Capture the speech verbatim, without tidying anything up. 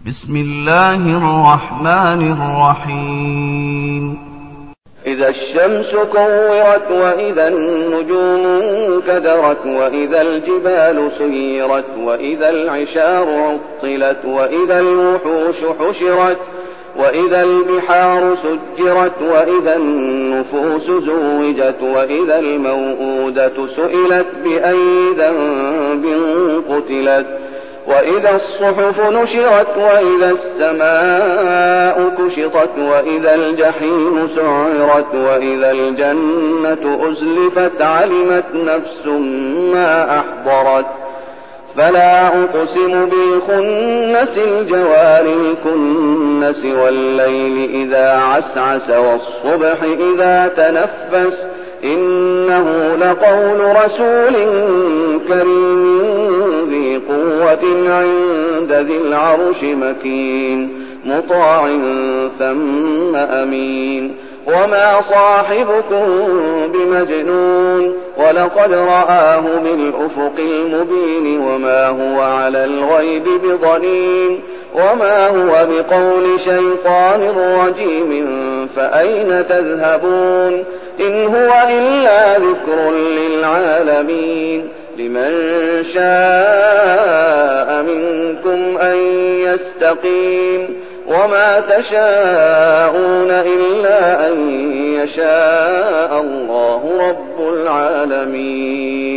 بسم الله الرحمن الرحيم. إذا الشمس كورت وإذا النجوم انكدرت وإذا الجبال سيرت وإذا العشار عطلت وإذا الوحوش حشرت وإذا البحار سجرت وإذا النفوس زوجت وإذا الموءودة سئلت بأي ذنب قتلت وإذا الصحف نشرت وإذا السماء كشطت وإذا الجحيم سعرت وإذا الجنة أزلفت علمت نفس ما أحضرت فلا أقسم بالخنس الجوار الكنس والليل إذا عسعس والصبح إذا تنفس إنه لقول رسول كريم ذي قوة عند ذي العرش مكين مطاع ثم أمين وما صاحبكم بمجنون ولقد رآه بالأفق المبين وما هو على الغيب بضنين وما هو بقول شيطان رجيم فأين تذهبون إن هو إلا ذكر للعالمين لمن شاء منكم أن يستقيم وما تشاءون إلا أن يشاء الله رب العالمين.